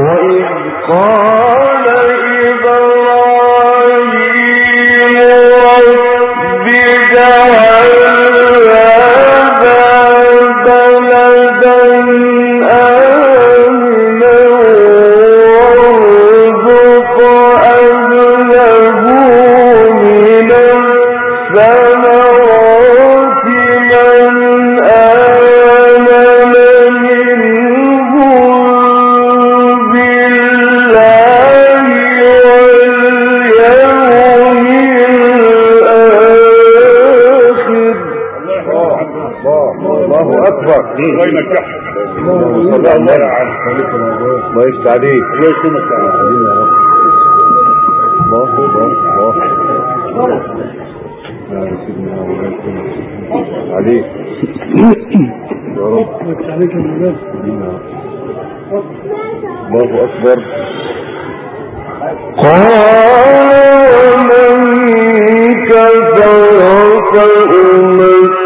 الله يفتح عليك. الله يكرمك يا الله عليك يا رب. عليك يا مولانا. الله اكبر. قال من كفر فأمتعه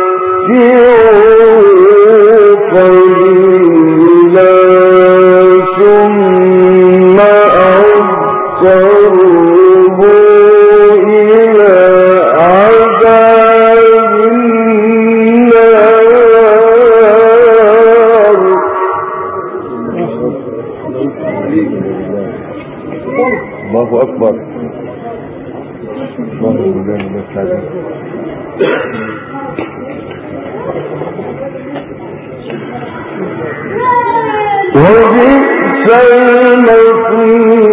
قليلا ثم أضطره إلى عذاب النار. الله أكبر. الله أكبر. وبئس المصير.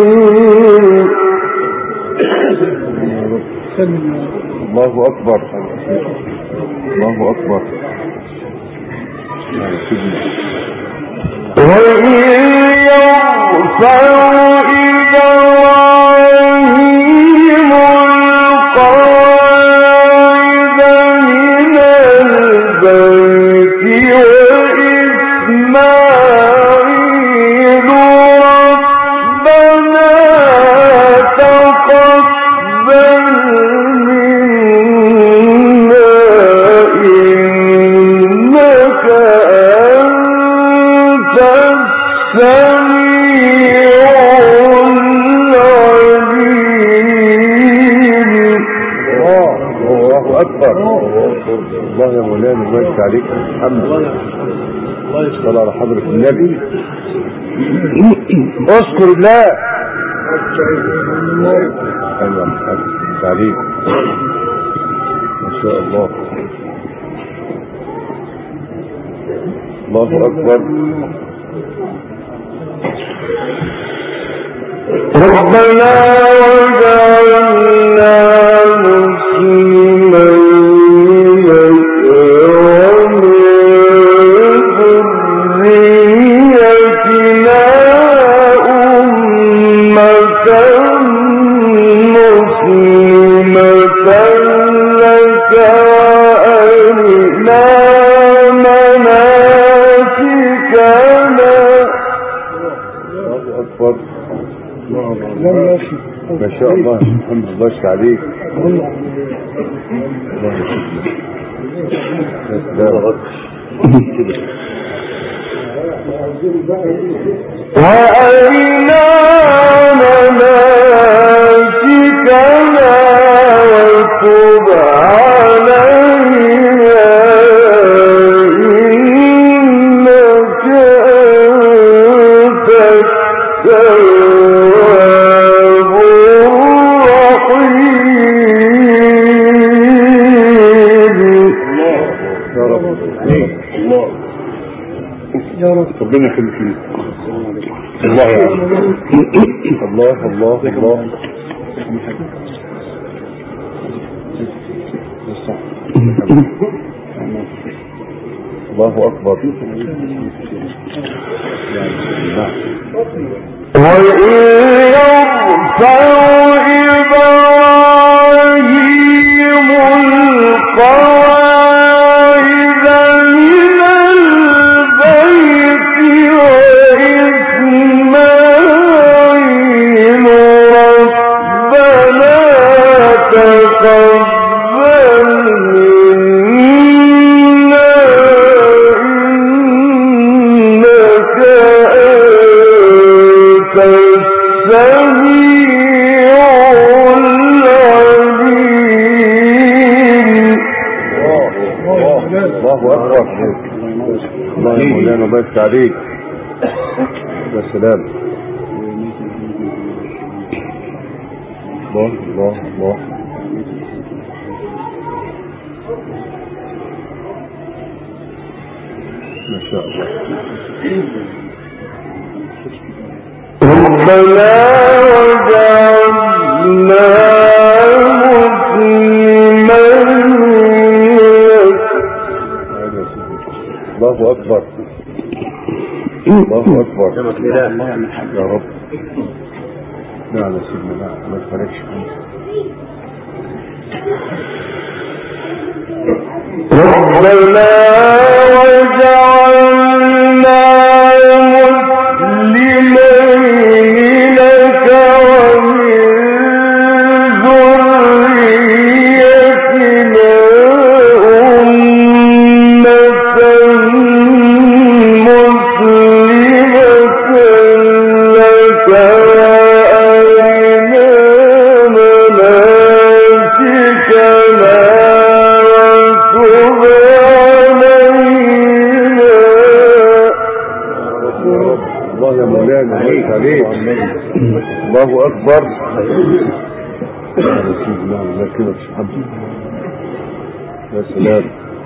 الله أكبر. الله أكبر. وإن يغفر إبراهيم القواعد من البيت وإسماعيل ربنا تقبل منا إنك أنت السميع العليم. الله أكبر. الله يا مولانا الله يفتح عليك. الحمد لله. الله يشكر على حضرة النبي. اذكر الله. ايوه عليك ما شاء الله. الله أكبر. ربنا وجعلنا مسلمين ومن ذريتنا أمة مسلمة لك وأرنا مناسكنا. الله أكبر. ما شاء الله. الحمد لله يشفع عليك. وأرنا مناسكنا وتب علينا إنك أنت التواب الرحيم. يا رب ربنا يخليك لي. الله يا رب. الله الله الله. الله أكبر. وإن يغفر إبراهيم القواعد من البيت وإسماعيل ربنا تقبل منا إنك الله يا مولانا الله يفتح عليك. يا سلام. الله الله الله. ما شاء الله. ربنا وجعلنا الله أكبر الله أكبر يا رب. لا يا سيدنا لا ما تفرقش. ربنا وجعلنا مسلمين لك ومن ذريتنا الله أكبر. يا رسول الله الله كده تشحب. يا سلام.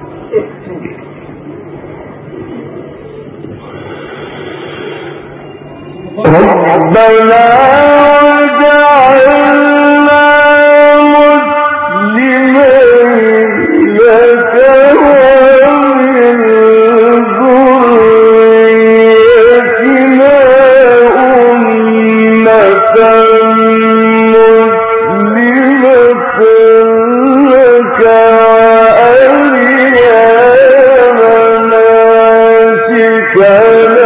ربنا وجعلنا مسلمين لك ومن ذريتنا أمة مسلمة لك وأرنا مناسكنا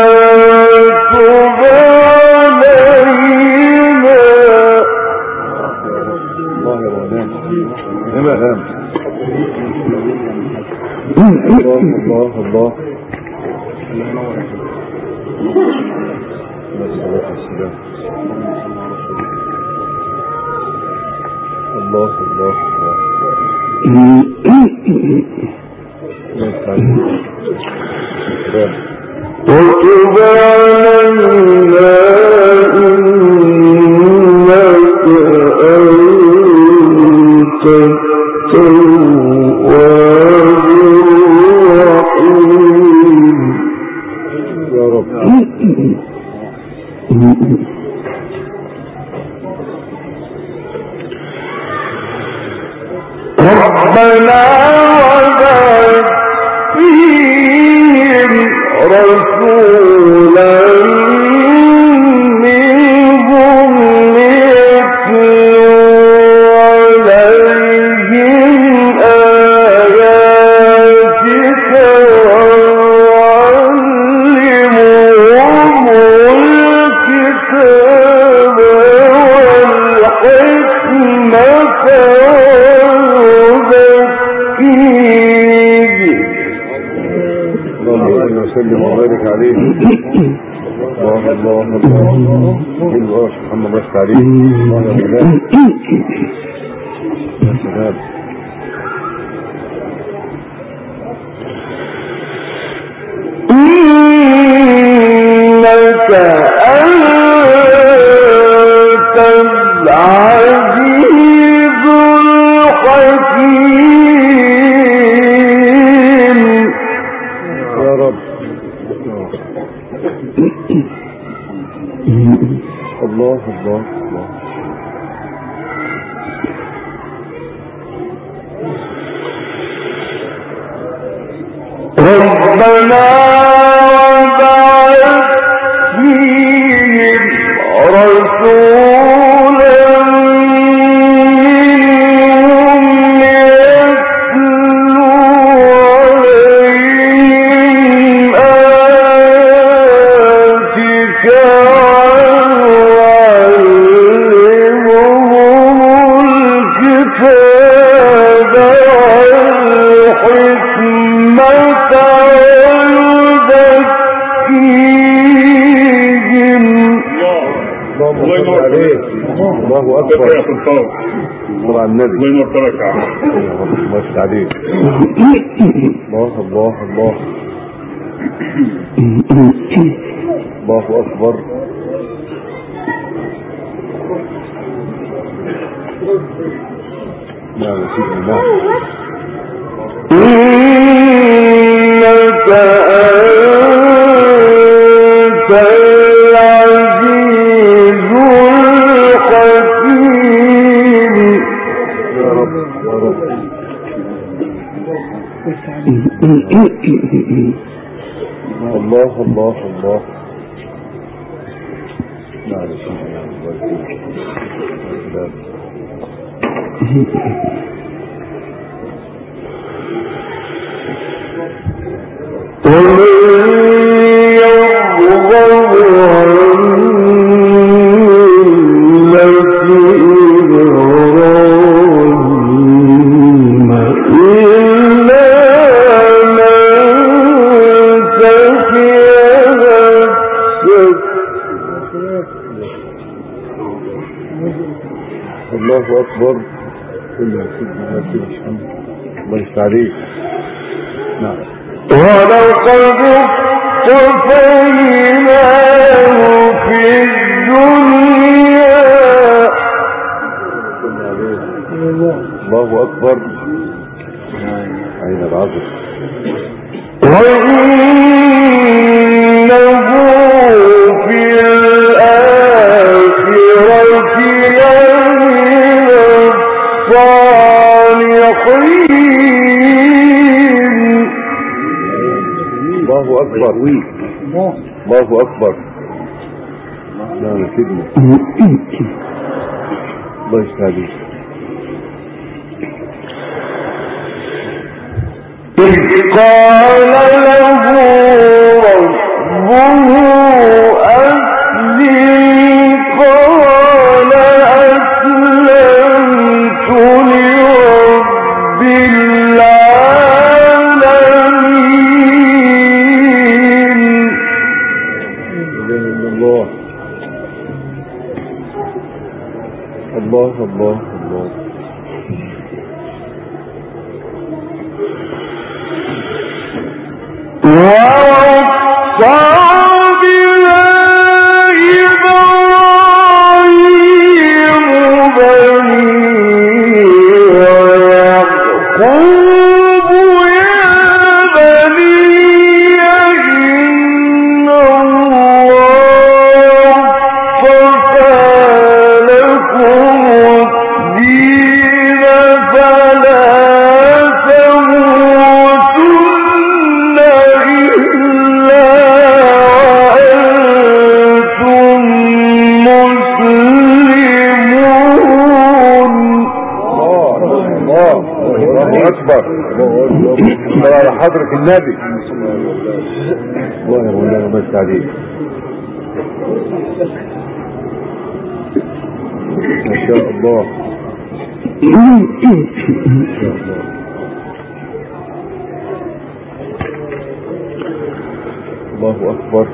الله الله الله الله وتب علينا إنك أنت التواب الرحيم يا رب. ربنا وبعث فيهم رسولا منهم يتلو عليهم آياتك ويعلمهم الكتاب والحكمة اللهم وسلم وبارك عليه. الله الله الله. الله محمد بارك عليه. الله يا مولانا. يا سلام. إنك أنت العزيز الحكيم. يا رب. الله الله الله. ربنا وبعث فيهم رسولا منهم يتلو عليهم آياتك ويعلمهم الكتاب والحكمة الله أكبر. طبعا النبي الله يبارك الله يفتح عليك. الله الله الله. الله أكبر. نعم سيدنا نعم. إنك أنت العزيز الحكيم. يا رب يا رب. الله الله الله. نعم سيدنا نعم. ومن يرغب عن ملة إبراهيم إلا من سفه نفسه. الله أكبر. كلها سيدنا الحمد. الله يستعليك. نعم. ولقد اصطفيناه في الدنيا. الله أكبر. عين العظم. وإنه في الآخرة لمن الصالحين. الله أكبر. الله أكبر. نعم سيدنا. الله يستعليك. إذ قال له ربه أسلم قال أسلمت لرب العالمين. الله الله الله الله. ووصى بها إبراهيم بنيه ويعقوب يا بني إن الله اصطفى لكم الدين فلا تموتن إلا وأنتم مسلمون. الله أكبر. الله على حضرة النبي. الله يا مولانا ما يستعليك. ما شاء الله. ما شاء الله. الله أكبر.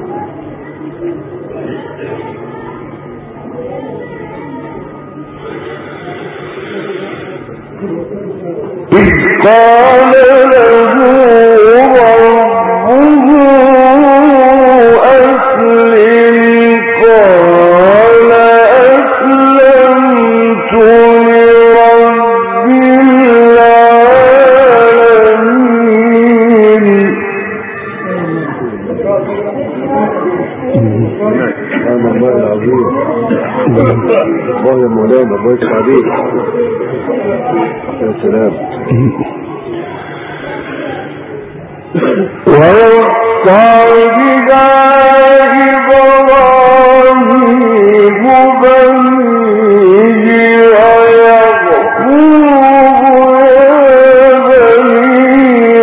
إذ قال له ربه أسلم قال أسلمت لرب العالمين. سبحان الله العظيم. الله يا مولانا الله يستعليك. يا سلام. ووصى بها إبراهيم بنيه ويعقوب يا بني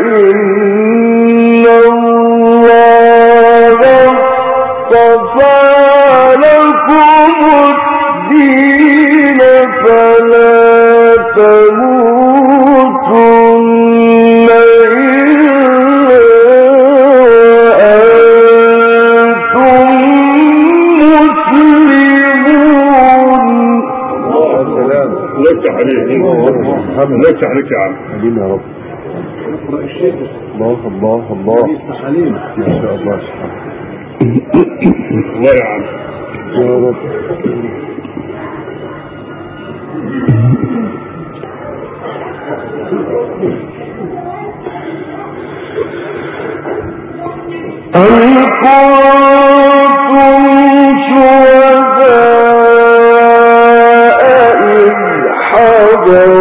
إن الله اصطفى لكم الدين فلا تموتن لك عليك يا عم. امين يا رب. الله الله الله ما شاء الله الله يعلم يا رب. أم كنتم شهداء إذ حضر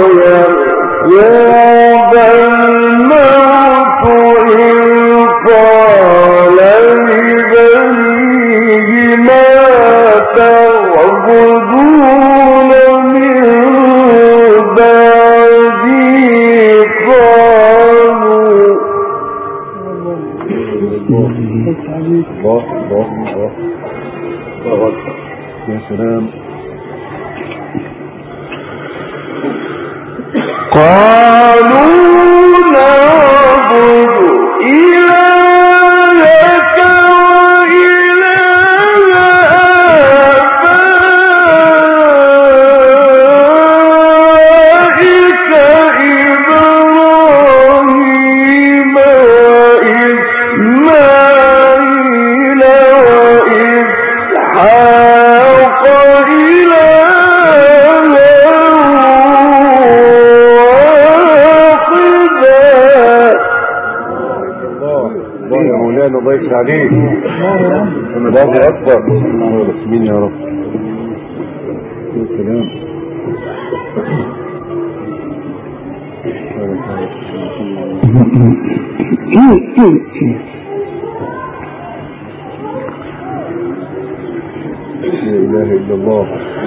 يعقوب الموت إذ قال لبنيه ما تعبدون من بعدي الله الله الله يا سلام. قالوا نعبد إلهك وإله آبائك إبراهيم وإسماعيل وإسحاق الله يفتح عليك. الله اكبر. مين يا رب. يا سلام. لا اله الا الله.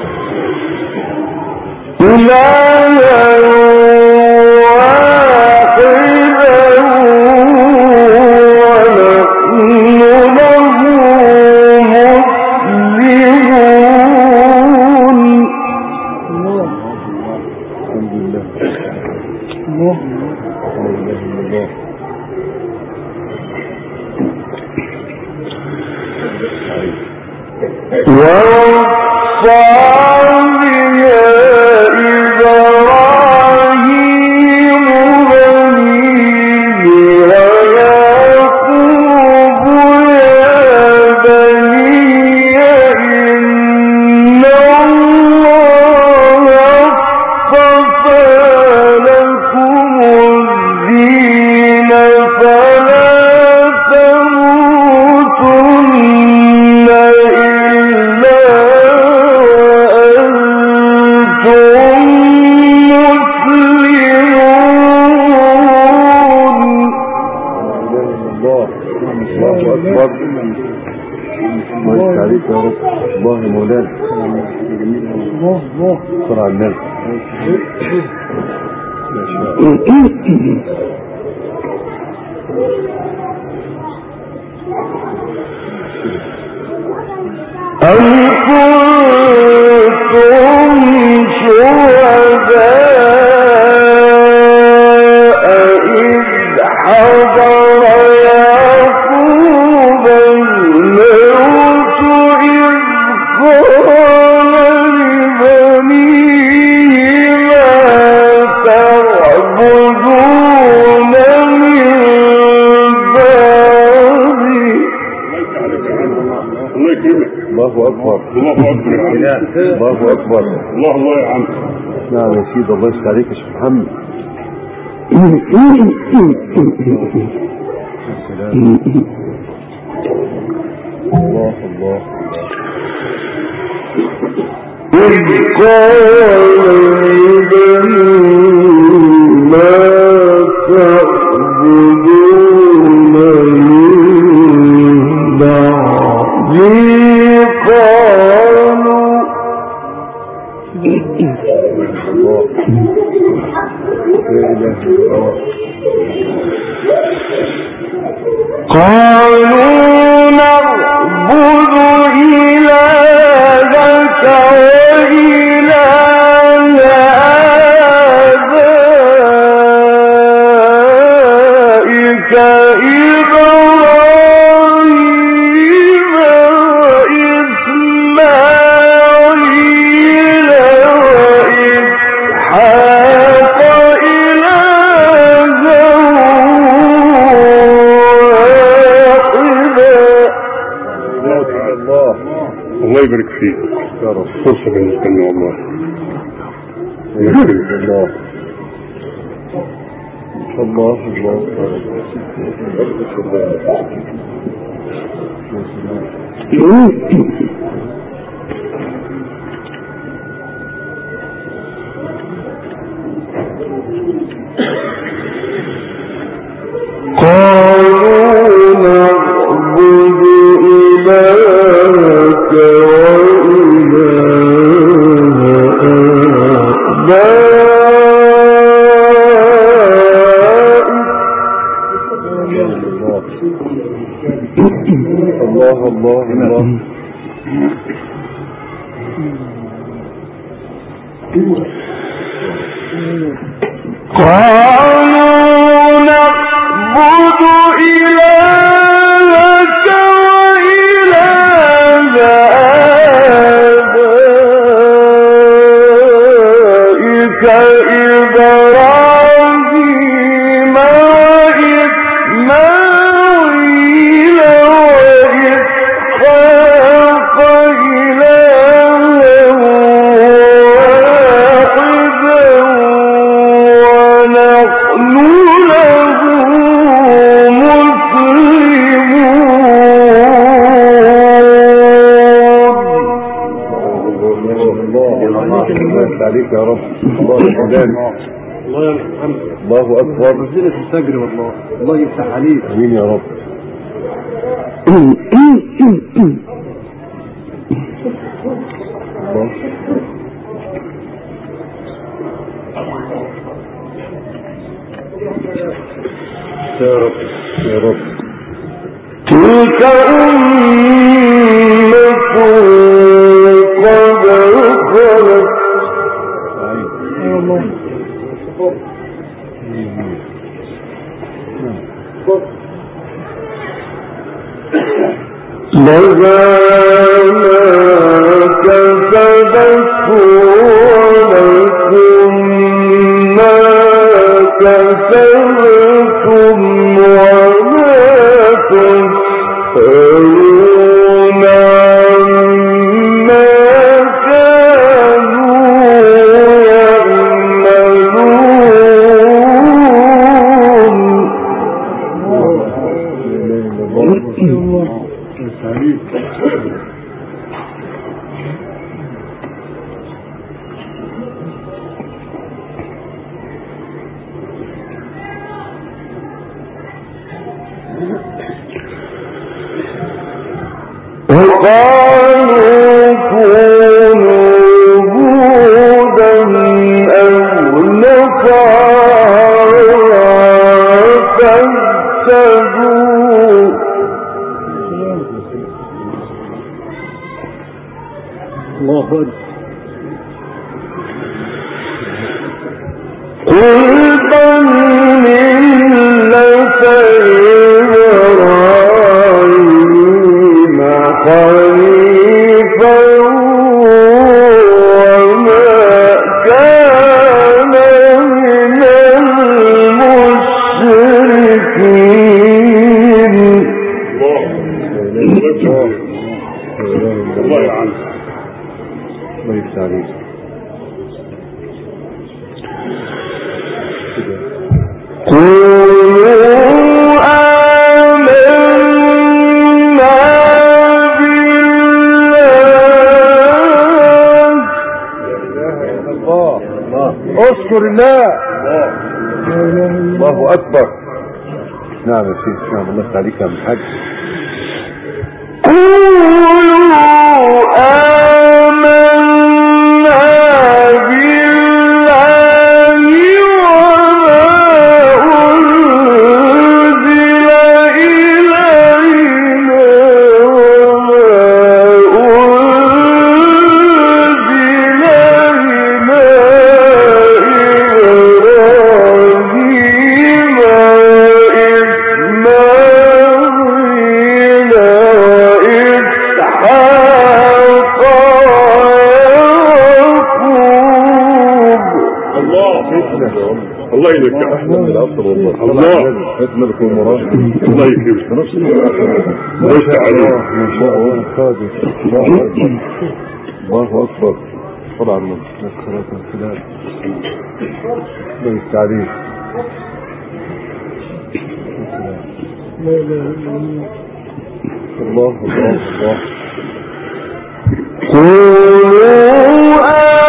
الله أكبر. الله يا عم. نعم يا سيدي الله يفتح عليك يا شيخ محمد. الله الله. إذ قال ما تعبدون من بعدي قالوا نعبد إلهك وإله آبائك إبراهيم وإسماعيل وإسحاق إلها الله يبارك فيك يا رب. فرصة بالنسبة لنا والله. الله الله قالوا نعبد إلهك الله الله الله. قالوا نعبد إلهك وإله آبائك إبراهيم وإسماعيل وإسحاق إلها واحدا ونحن له مسلمون. عليك يا رب. الله يسلمك. الله يا محمد. الله اكبر. منزلة الفجر والله. الله يفتح عليك. امين يا رب. يا رب يا رب. تلك أمة قد خلت لها ما كسبت ولكم ما كسبتم ولا تسألون عما كانوا يعملون. وقالوا كونوا هودا أو نصارى فاهتدوا. الله أكبر. قل بل ملة إبراهيم حنيفا وما كان من المشركين. الله يعلم. الله يفتح عليك. قولوا آمنا بالله. اذكر الله. الله اكبر. نعم يا سيدي. نعم. الله يفتح عليك يا عم الحاج. قولوا آمنا بالله وما أنزل إلينا وما أنزل إبراهيم وإسماعيل وإسحاق الله ينكح احنا من الاصل والله. الله ملك المراد الله يكرمك نفس الله يستعين ما شاء الله قادر. الله اكبر طبعا من الصلاه والسلام الله يستعين. لا لا الله الله الله. قولوا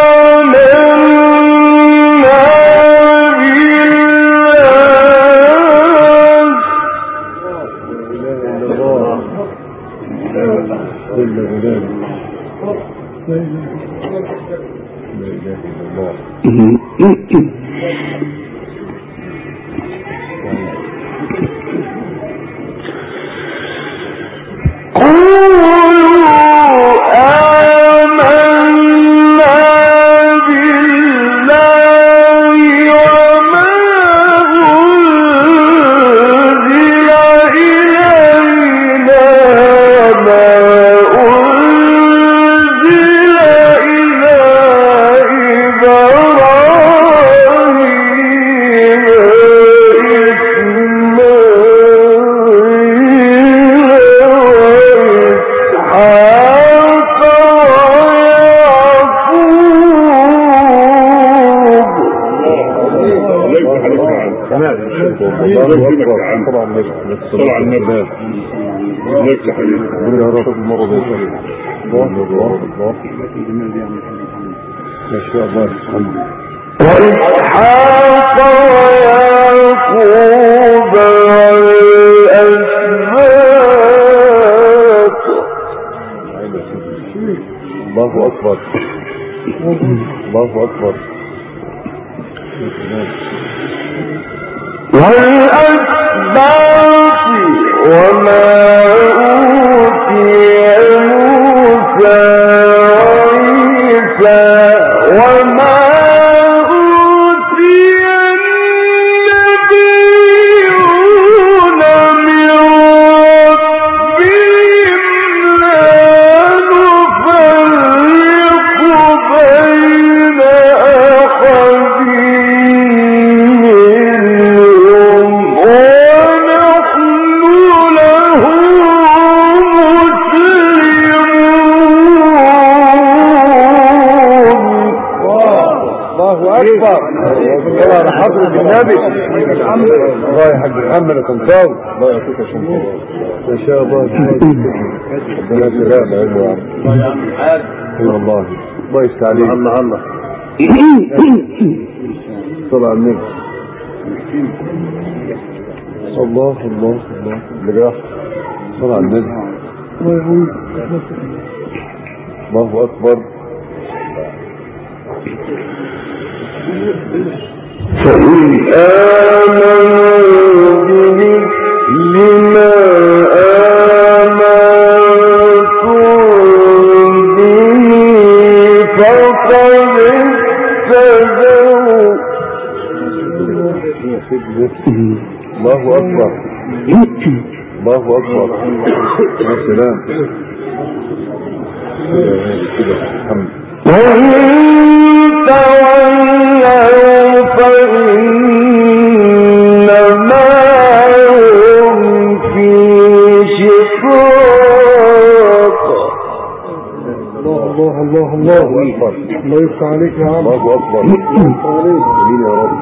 وإسحاق ويعقوب والأسباط. الله أكبر الله أكبر. والأسباط وما أوتي موسى وعيسى وما أوتي النبيون من ربهم لا نفرق بين أحد منهم ونحن له أكبر. طبعا حضرة النبي الله يحب محمد كنتاوي الله يعطيك يا شمس ما شاء الله ربنا سلام يا عم والله الله يفتح عليك الله الله طلع النبي الله الله الله اللي بيحصل طلع النبي الله أكبر. فإن آمنوا بمثل ما آمنتم به فقد اهتدوا. الله أكبر الله أكبر يا سلام كده الحمد. وإن تولوا فإنما هم في شقاق. الله الله الله أكبر الله يفتح عليك يا عم. الله أكبر امين يا رب.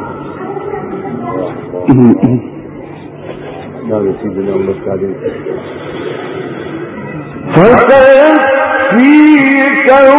نعم يا سيدنا الله يفتح عليك. فسيكفيك